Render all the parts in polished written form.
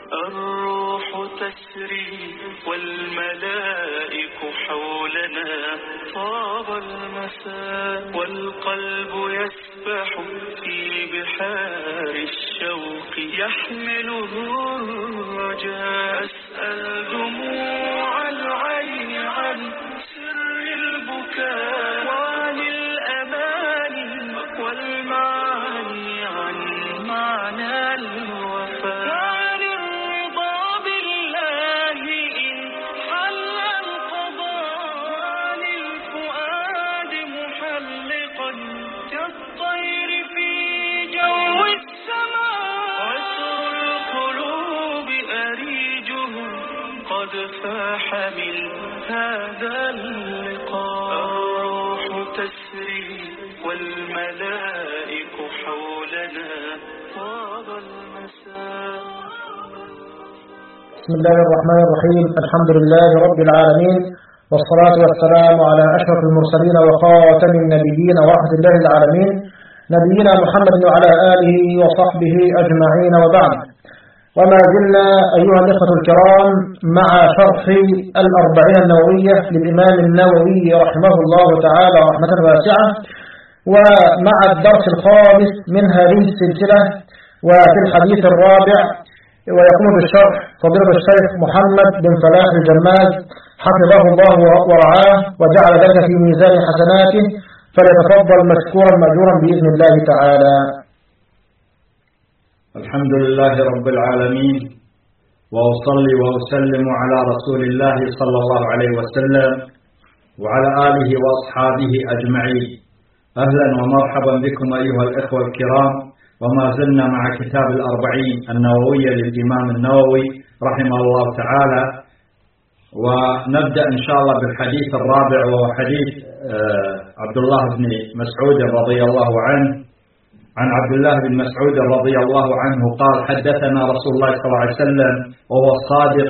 الروح تسري والملائك حولنا، طاب المساء والقلب يسبح في بحار الشوق، يحمله الرجاء. أسأل دموع العين عن سر البكاء، وعن الأماني والمعاني، عن معنى الوفاء، وعن الرضا بالله إن حل القضاء، وعن الفؤاد محلقا كالطير في جو السماء. عطر القلوب أريجه قد فاح من هذا اللقاء. الروح تسري والملائك حولنا، طاب المساء. بسم الله الرحمن الرحيم. الحمد لله رب العالمين، والصلاة والسلام على أشرف المرسلين وخاتم النبيين ورحمة الله العالمين، نبينا محمد وعلى آله وصحبه أجمعين، وبعد. وما زلنا أيها الإخوة الكرام مع شرح الأربعين النووية للإمام النووي رحمه الله تعالى رحمة واسعة، ومع الدرس الخامس من هذه السلسلة، وفي الحديث الرابع، ويقوم بالشرح فضيلة الشيخ محمد بن فلاح الجماز حفظه الله ورعاه وجعل ذلك في ميزان حسناته، فليتفضل مشكورا مأجورا بإذن الله تعالى. الحمد لله رب العالمين، وأصلي وأسلم على رسول الله صلى الله عليه وسلم وعلى آله وأصحابه أجمعين. أهلا ومرحبا بكم أيها الإخوة الكرام، وما زلنا مع كتاب الأربعين النووية للإمام النووي رحمه الله تعالى، ونبدأ إن شاء الله بالحديث الرابع، وهو حديث عبد الله بن مسعود رضي الله عنه. عن عبد الله بن مسعود رضي الله عنه قال: حدثنا رسول الله صلى الله عليه وسلم وهو الصادق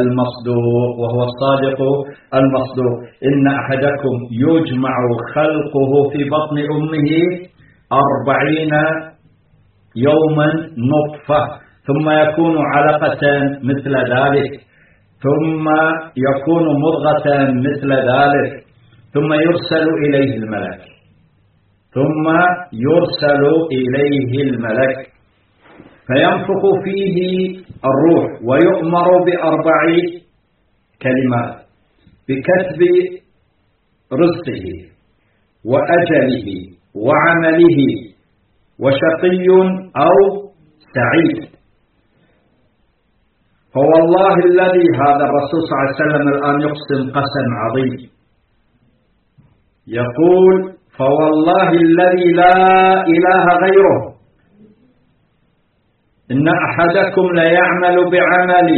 المصدوق إن أحدكم يجمع خلقه في بطن أمه 40 يوما نطفة، ثم يكون علقة مثل ذلك، ثم يكون مضغة مثل ذلك، ثم يرسل إليه الملك فينفخ فيه الروح، ويؤمر ب4 كلمات: بكتب رزقه وأجله وعمله وشقي أو سعيد. فوالله الذي، هذا الرسول صلى الله عليه وسلم الآن يقسم قسم عظيم، يقول: فوالله الذي لا إله غيره إن أحدكم ليعمل بعمل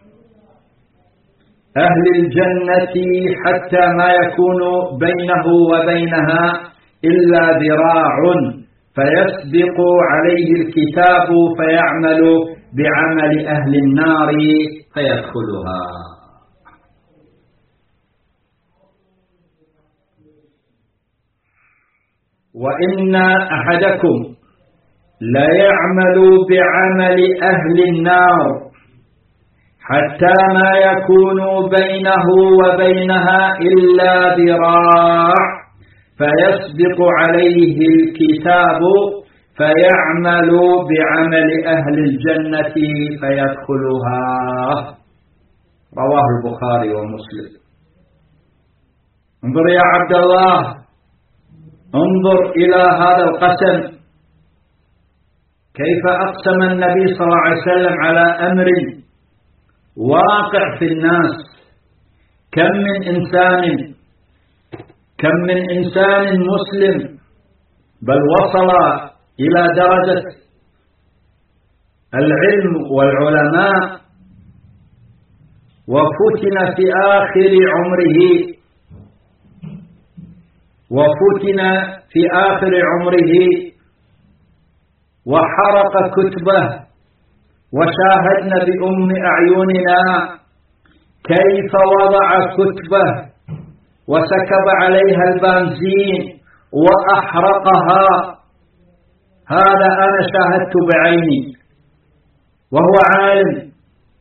أهل الجنة حتى ما يكون بينه وبينها إلا ذراع، فيسبق عليه الكتاب فيعمل بعمل أهل النار فيدخلها. وإن أحدكم ليعمل بعمل أهل النار حتى ما يكون بينه وبينها إلا ذراع، فيسبق عليه الكتاب فيعمل بعمل أهل الجنة فيدخلها. رواه البخاري ومسلم. انظر يا عبد الله، انظر إلى هذا القسم، كيف أقسم النبي صلى الله عليه وسلم على أمر واقع في الناس. كم من إنسان مسلم بل وصل إلى درجة العلم والعلماء، وفتن في آخر عمره وحرق كتبه، وشاهدنا بأم أعيننا كيف وضع كتبه وسكب عليها البنزين وأحرقها. هذا أنا شاهدت بعيني، وهو عالم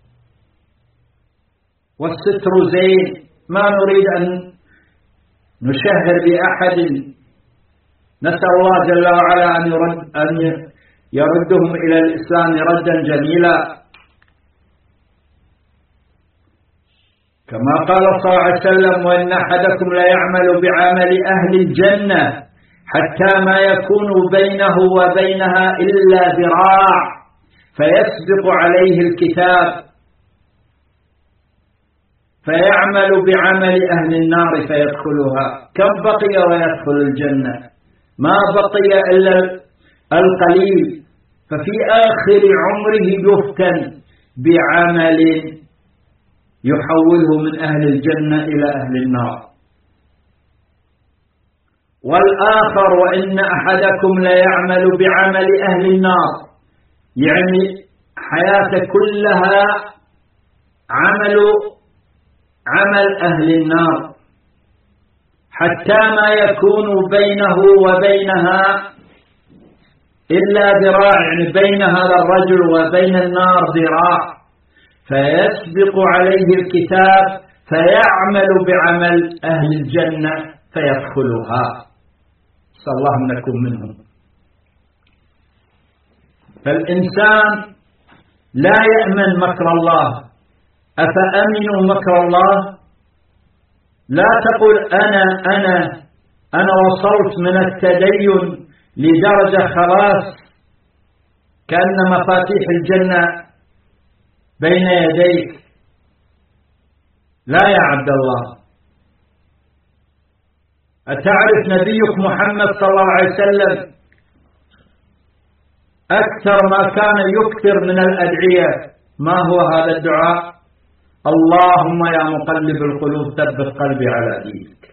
والستر زين، ما نريد أن نشهر بأحد، نسأل الله جل وعلا أن يردهم إلى الإسلام ردا جميلا. كما قال صلى الله عليه وسلم: وإن أحدكم لا يعمل بعمل أهل الجنة حتى ما يكون بينه وبينها إلا ذراع فيسبق عليه الكتاب فيعمل بعمل أهل النار فيدخلها. كم بقي ويدخل الجنة؟ ما بقي إلا القليل. ففي آخر عمره يفتن بعمل يحوله من أهل الجنة إلى أهل النار. والآخر: وإن أحدكم ليعمل بعمل أهل النار، يعني حياته كلها عمل أهل النار، حتى ما يكون بينه وبينها إلا ذراع، يعني بين هذا الرجل وبين النار ذراع، فيسبق عليه الكتاب فيعمل بعمل أهل الجنة فيدخلها. صلى الله أن نكون منهم. فالإنسان لا يأمن مكر الله. أفأمنوا مكر الله؟ لا تقول أنا وصلت من التدين لدرجة خلاص كأن مفاتيح الجنة بين يديك. لا يا عبد الله. أتعرف نبيك محمد صلى الله عليه وسلم أكثر ما كان يكثر من الأدعية ما هو هذا الدعاء؟ اللهم يا مقلب القلوب ثبت قلبي على دينك.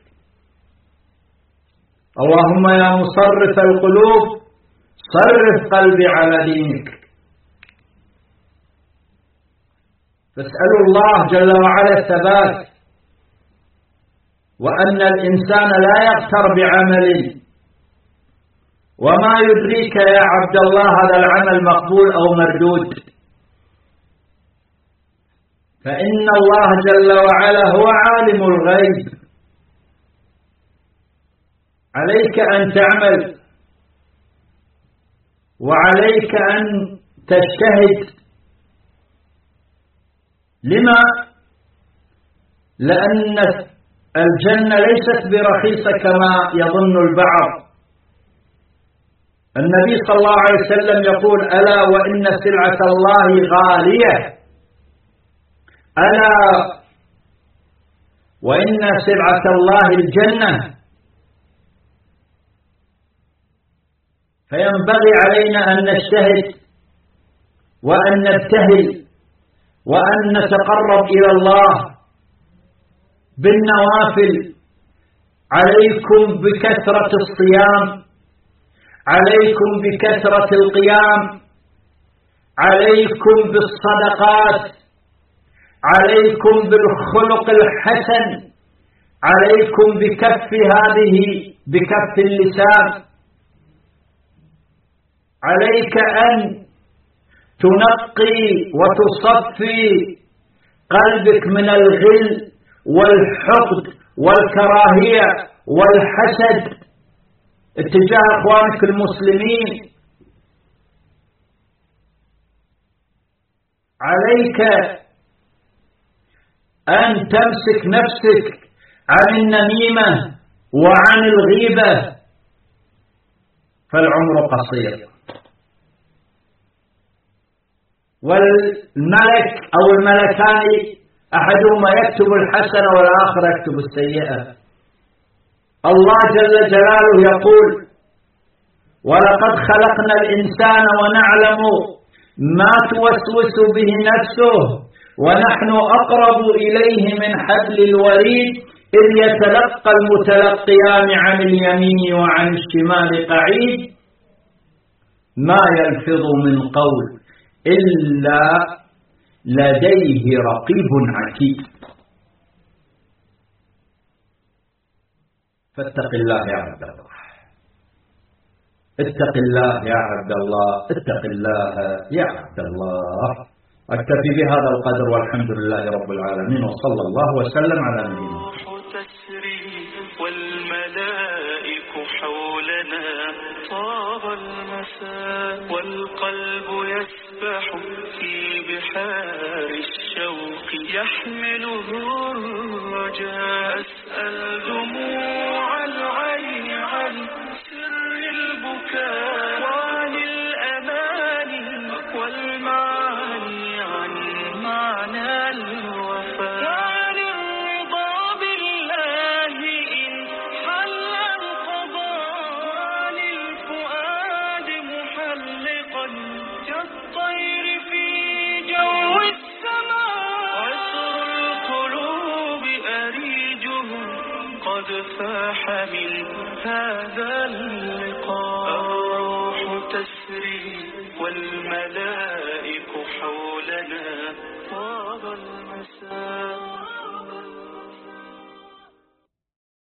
اللهم يا مصرف القلوب صرف قلبي على دينك. فاسألوا الله جل وعلا الثبات، وأن الإنسان لا يغتر بعمل. وما يدريك يا عبد الله هذا العمل مقبول أو مردود؟ فإن الله جل وعلا هو عالم الغيب. عليك أن تعمل وعليك أن تجتهد. لما؟ لأن الجنة ليست برخيصة كما يظن البعض. النبي صلى الله عليه وسلم يقول: ألا وإن سلعة الله غالية، ألا وإن سلعة الله الجنة. فينبغي علينا أن نجتهد وأن نبتهل وأن نتقرب إلى الله بالنوافل. عليكم بكثرة الصيام، عليكم بكثرة القيام، عليكم بالصدقات، عليكم بالخلق الحسن، عليكم بكف اللسان. عليك أن تنقي وتصفي قلبك من الغل والحقد والكراهية والحسد اتجاه أخوانك المسلمين. عليك أن تمسك نفسك عن النميمة وعن الغيبة، فالعمر قصير. والملك أو الملكان أحدهما يكتب الحسنة والآخر يكتب السيئة. الله جل جلاله يقول: ولقد خلقنا الإنسان ونعلم ما توسوس به نفسه ونحن أقرب إليه من حبل الوريد إذ يتلقى المتلقيان عن اليمين وعن الشمال قعيد ما يلفظ من قول إلا لديه رقيب عتيد. فاتق الله يا عبد الله، اتق الله يا عبد الله، اتق الله يا عبد الله. أكتفي بهذا القدر والحمد لله رب العالمين، وصلى الله وسلم على نبينا. تسري والملائك حولنا طاب المساء، والقلب يسبح في بحار الشوق يحمله الرجاء. أسأل دموع العين عن سر البكاء، وعن الأماني والمعاني عن معنى الوفاء، وعن الرضا بالله إن حل القضاء، للفؤاد محلقا كالطير في جو السماء. عطر القلوب أريجه قد فاح من هذا اللقاء. الروح تسري والملائك حولنا طاب المساء.